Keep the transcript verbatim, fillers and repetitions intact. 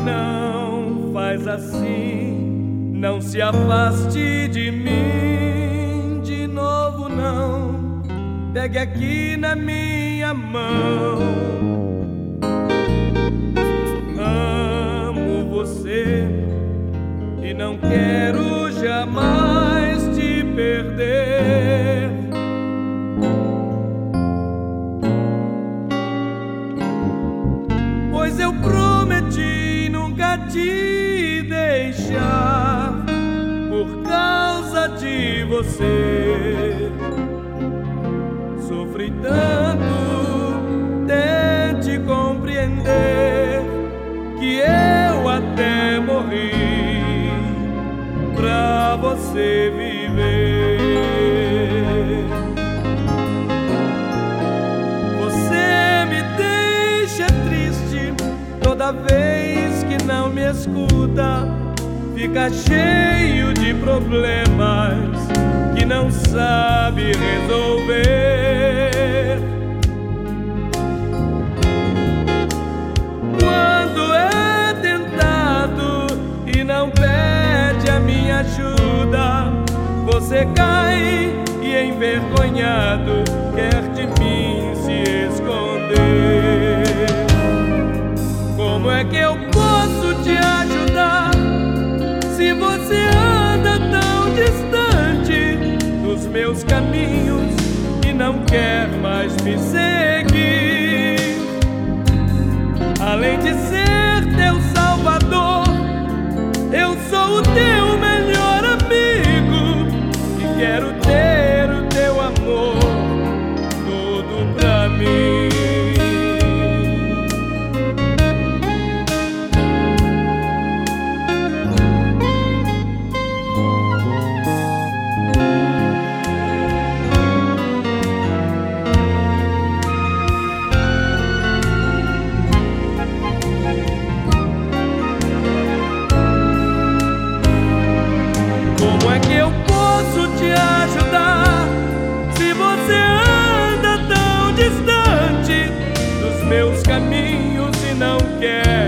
Não faz assim, não se afaste de mim de novo, não. Pegue aqui na minha mão. Amo você e não quero jamais te perder. Pois eu prometi nunca te deixar por causa de você. Sofri tanto, tente compreender que eu até morri pra você viver. Você me deixa triste toda vez que não me escuta. Fica cheio de problemas que não sabe resolver. Quando é tentado e não pede a minha ajuda, você cai e envergonhado quer de mim se esconder. Como é que eu posso te ajudar se você anda tão distante dos meus caminhos e não quer mais me seguir? Além de ser teu salvador, eu sou o teu melhor amigo e quero ter o teu amor todo pra mim. Como é que eu posso te ajudar se você anda tão distante dos meus caminhos e não quer